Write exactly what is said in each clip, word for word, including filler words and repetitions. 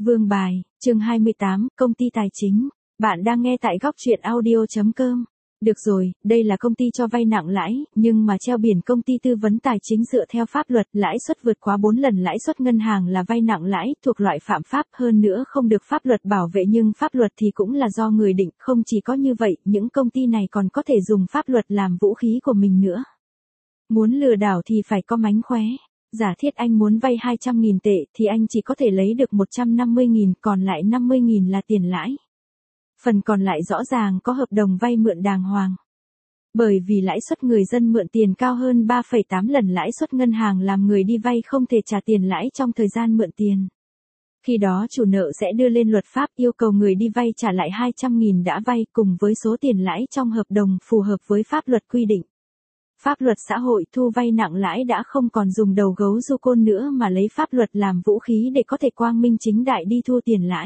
Vương bài, chương hai mươi tám, công ty tài chính. Bạn đang nghe tại góc truyện audio chấm com. Được rồi, đây là công ty cho vay nặng lãi, nhưng mà treo biển công ty tư vấn tài chính dựa theo pháp luật, lãi suất vượt quá bốn lần lãi suất ngân hàng là vay nặng lãi, thuộc loại phạm pháp, hơn nữa không được pháp luật bảo vệ, nhưng pháp luật thì cũng là do người định, không chỉ có như vậy, những công ty này còn có thể dùng pháp luật làm vũ khí của mình nữa. Muốn lừa đảo thì phải có mánh khóe. Giả thiết anh muốn vay hai trăm nghìn tệ thì anh chỉ có thể lấy được một trăm năm mươi nghìn, còn lại năm mươi nghìn là tiền lãi. Phần còn lại rõ ràng có hợp đồng vay mượn đàng hoàng. Bởi vì lãi suất người dân mượn tiền cao hơn ba phẩy tám lần lãi suất ngân hàng làm người đi vay không thể trả tiền lãi trong thời gian mượn tiền. Khi đó chủ nợ sẽ đưa lên luật pháp yêu cầu người đi vay trả lại hai trăm nghìn đã vay cùng với số tiền lãi trong hợp đồng phù hợp với pháp luật quy định. Pháp luật xã hội thu vay nặng lãi đã không còn dùng đầu gấu du côn nữa mà lấy pháp luật làm vũ khí để có thể quang minh chính đại đi thu tiền lãi.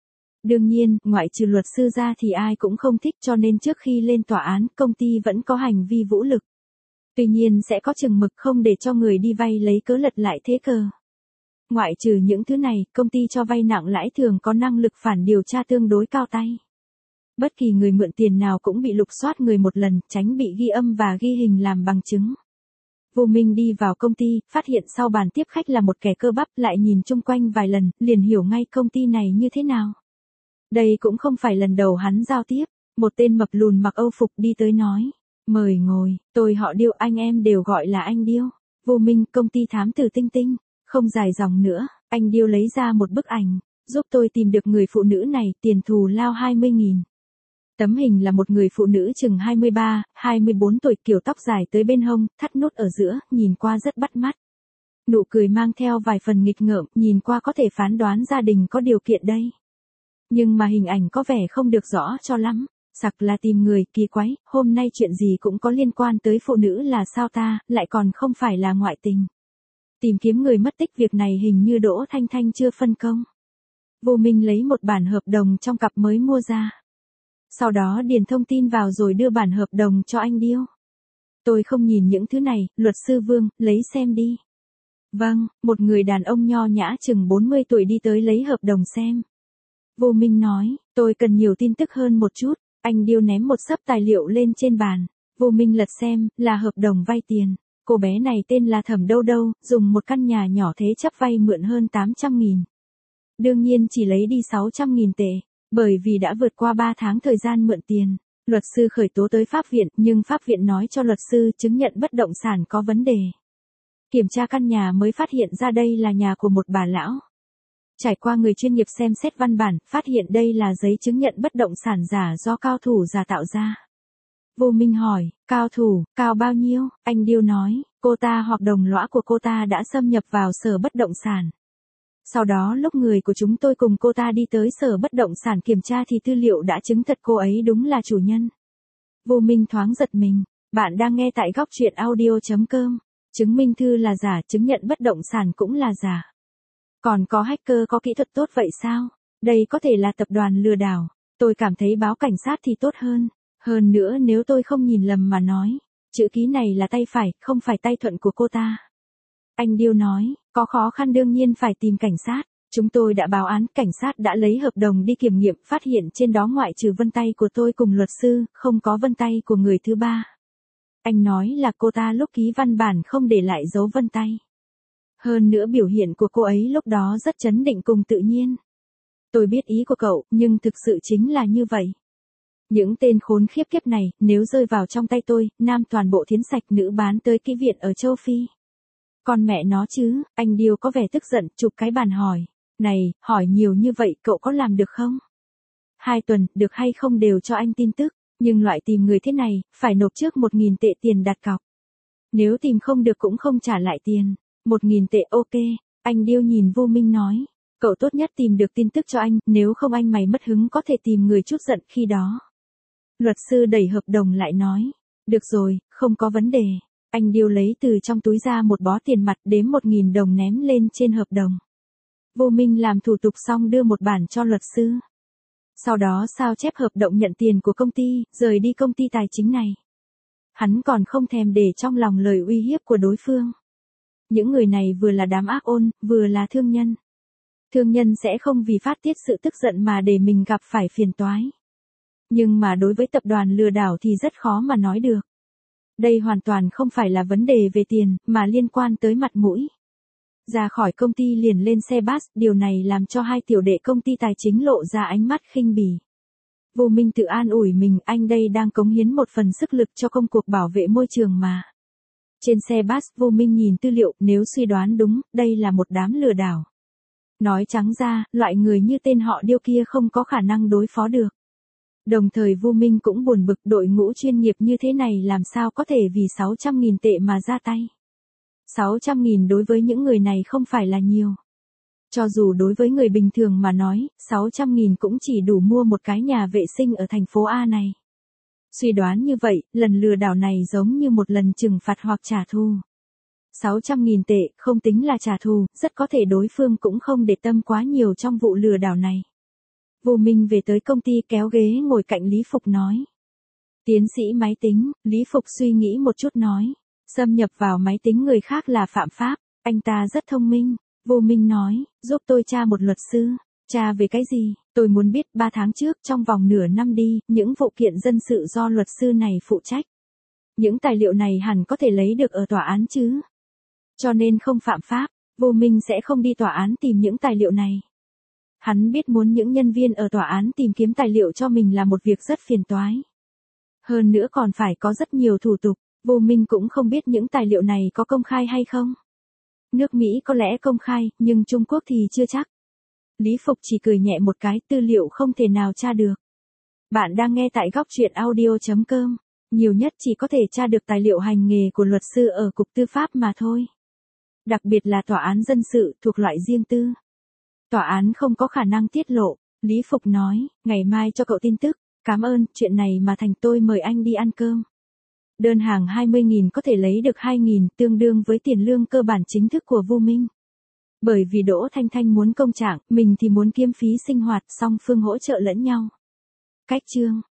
Đương nhiên, ngoại trừ luật sư ra thì ai cũng không thích, cho nên trước khi lên tòa án, công ty vẫn có hành vi vũ lực. Tuy nhiên sẽ có chừng mực không để cho người đi vay lấy cớ lật lại thế cờ. Ngoại trừ những thứ này, công ty cho vay nặng lãi thường có năng lực phản điều tra tương đối cao tay. Bất kỳ người mượn tiền nào cũng bị lục soát người một lần, tránh bị ghi âm và ghi hình làm bằng chứng. Vô Minh đi vào công ty, phát hiện sau bàn tiếp khách là một kẻ cơ bắp, lại nhìn chung quanh vài lần, liền hiểu ngay công ty này như thế nào. Đây cũng không phải lần đầu hắn giao tiếp, một tên mập lùn mặc âu phục đi tới nói, mời ngồi, tôi họ Điêu, anh em đều gọi là anh Điêu. Vô Minh, công ty thám tử Tinh Tinh, không dài dòng nữa, anh Điêu lấy ra một bức ảnh, giúp tôi tìm được người phụ nữ này, tiền thù lao hai mươi nghìn. Tấm hình là một người phụ nữ chừng hai mươi ba, hai mươi bốn tuổi, kiểu tóc dài tới bên hông, thắt nút ở giữa, nhìn qua rất bắt mắt. Nụ cười mang theo vài phần nghịch ngợm, nhìn qua có thể phán đoán gia đình có điều kiện đây. Nhưng mà hình ảnh có vẻ không được rõ cho lắm. Sặc là tìm người, kỳ quái, hôm nay chuyện gì cũng có liên quan tới phụ nữ là sao ta, lại còn không phải là ngoại tình. Tìm kiếm người mất tích, việc này hình như Đỗ Thanh Thanh chưa phân công. Vô Minh lấy một bản hợp đồng trong cặp mới mua ra. Sau đó điền thông tin vào rồi đưa bản hợp đồng cho anh Điêu. Tôi không nhìn những thứ này, luật sư Vương, lấy xem đi. Vâng, một người đàn ông nho nhã chừng bốn mươi tuổi đi tới lấy hợp đồng xem. Vô Minh nói, tôi cần nhiều tin tức hơn một chút. Anh Điêu ném một xấp tài liệu lên trên bàn. Vô Minh lật xem, là hợp đồng vay tiền. Cô bé này tên là Thẩm Đâu Đâu, dùng một căn nhà nhỏ thế chấp vay mượn hơn tám trăm nghìn. Đương nhiên chỉ lấy đi sáu trăm nghìn tệ. Bởi vì đã vượt qua ba tháng thời gian mượn tiền, luật sư khởi tố tới pháp viện, nhưng pháp viện nói cho luật sư chứng nhận bất động sản có vấn đề. Kiểm tra căn nhà mới phát hiện ra đây là nhà của một bà lão. Trải qua người chuyên nghiệp xem xét văn bản, phát hiện đây là giấy chứng nhận bất động sản giả do cao thủ giả tạo ra. Vô Minh hỏi, cao thủ, cao bao nhiêu? Anh Điêu nói, cô ta hoặc đồng lõa của cô ta đã xâm nhập vào sở bất động sản. Sau đó lúc người của chúng tôi cùng cô ta đi tới sở bất động sản kiểm tra thì tư liệu đã chứng thật cô ấy đúng là chủ nhân. Vô Minh thoáng giật mình, bạn đang nghe tại góc truyện audio chấm com. Chứng minh thư là giả, chứng nhận bất động sản cũng là giả. Còn có hacker có kỹ thuật tốt vậy sao? Đây có thể là tập đoàn lừa đảo. Tôi cảm thấy báo cảnh sát thì tốt hơn. Hơn nữa nếu tôi không nhìn lầm mà nói, chữ ký này là tay phải, không phải tay thuận của cô ta. Anh Điêu nói, có khó khăn đương nhiên phải tìm cảnh sát. Chúng tôi đã báo án, cảnh sát đã lấy hợp đồng đi kiểm nghiệm, phát hiện trên đó ngoại trừ vân tay của tôi cùng luật sư, không có vân tay của người thứ ba. Anh nói là cô ta lúc ký văn bản không để lại dấu vân tay. Hơn nữa biểu hiện của cô ấy lúc đó rất trấn định cùng tự nhiên. Tôi biết ý của cậu, nhưng thực sự chính là như vậy. Những tên khốn khiếp kiếp này, nếu rơi vào trong tay tôi, nam toàn bộ thiến sạch, nữ bán tới kỹ viện ở châu Phi. Con mẹ nó chứ, anh Điêu có vẻ tức giận, chụp cái bàn hỏi. Này, hỏi nhiều như vậy cậu có làm được không? Hai tuần, được hay không đều cho anh tin tức, nhưng loại tìm người thế này, phải nộp trước một nghìn tệ tiền đặt cọc. Nếu tìm không được cũng không trả lại tiền. Một nghìn tệ ok, anh Điêu nhìn Vô Minh nói. Cậu tốt nhất tìm được tin tức cho anh, nếu không anh mày mất hứng có thể tìm người chút giận khi đó. Luật sư đẩy hợp đồng lại nói. Được rồi, không có vấn đề. Anh Điêu lấy từ trong túi ra một bó tiền mặt, đếm một nghìn đồng ném lên trên hợp đồng. Vô Minh làm thủ tục xong đưa một bản cho luật sư. Sau đó sao chép hợp đồng nhận tiền của công ty, rời đi công ty tài chính này. Hắn còn không thèm để trong lòng lời uy hiếp của đối phương. Những người này vừa là đám ác ôn, vừa là thương nhân. Thương nhân sẽ không vì phát tiết sự tức giận mà để mình gặp phải phiền toái. Nhưng mà đối với tập đoàn lừa đảo thì rất khó mà nói được. Đây hoàn toàn không phải là vấn đề về tiền, mà liên quan tới mặt mũi. Ra khỏi công ty liền lên xe bus, điều này làm cho hai tiểu đệ công ty tài chính lộ ra ánh mắt khinh bỉ. Vô Minh tự an ủi mình, anh đây đang cống hiến một phần sức lực cho công cuộc bảo vệ môi trường mà. Trên xe bus, Vô Minh nhìn tư liệu, nếu suy đoán đúng, đây là một đám lừa đảo. Nói trắng ra, loại người như tên họ Điêu kia không có khả năng đối phó được. Đồng thời Vô Minh cũng buồn bực, đội ngũ chuyên nghiệp như thế này làm sao có thể vì sáu trăm nghìn tệ mà ra tay. sáu trăm nghìn đối với những người này không phải là nhiều. Cho dù đối với người bình thường mà nói, sáu trăm nghìn cũng chỉ đủ mua một cái nhà vệ sinh ở thành phố A này. Suy đoán như vậy, lần lừa đảo này giống như một lần trừng phạt hoặc trả thù. sáu trăm nghìn tệ, không tính là trả thù, rất có thể đối phương cũng không để tâm quá nhiều trong vụ lừa đảo này. Vô Minh về tới công ty kéo ghế ngồi cạnh Lý Phục nói. Tiến sĩ máy tính, Lý Phục suy nghĩ một chút nói. Xâm nhập vào máy tính người khác là phạm pháp, anh ta rất thông minh. Vô Minh nói, giúp tôi tra một luật sư. Tra về cái gì? Tôi muốn biết ba tháng trước trong vòng nửa năm đi, những vụ kiện dân sự do luật sư này phụ trách. Những tài liệu này hẳn có thể lấy được ở tòa án chứ. Cho nên không phạm pháp, Vô Minh sẽ không đi tòa án tìm những tài liệu này. Hắn biết muốn những nhân viên ở tòa án tìm kiếm tài liệu cho mình là một việc rất phiền toái. Hơn nữa còn phải có rất nhiều thủ tục, Vô Minh cũng không biết những tài liệu này có công khai hay không. Nước Mỹ có lẽ công khai, nhưng Trung Quốc thì chưa chắc. Lý Phục chỉ cười nhẹ một cái, tư liệu không thể nào tra được. Bạn đang nghe tại góc truyện audio chấm com, nhiều nhất chỉ có thể tra được tài liệu hành nghề của luật sư ở Cục Tư pháp mà thôi. Đặc biệt là tòa án dân sự thuộc loại riêng tư. Tòa án không có khả năng tiết lộ, Lý Phục nói, ngày mai cho cậu tin tức, cảm ơn, chuyện này mà thành tôi mời anh đi ăn cơm. Đơn hàng hai mươi nghìn có thể lấy được hai nghìn, tương đương với tiền lương cơ bản chính thức của Vô Minh. Bởi vì Đỗ Thanh Thanh muốn công trạng, mình thì muốn kiếm phí sinh hoạt, song phương hỗ trợ lẫn nhau. Cách chương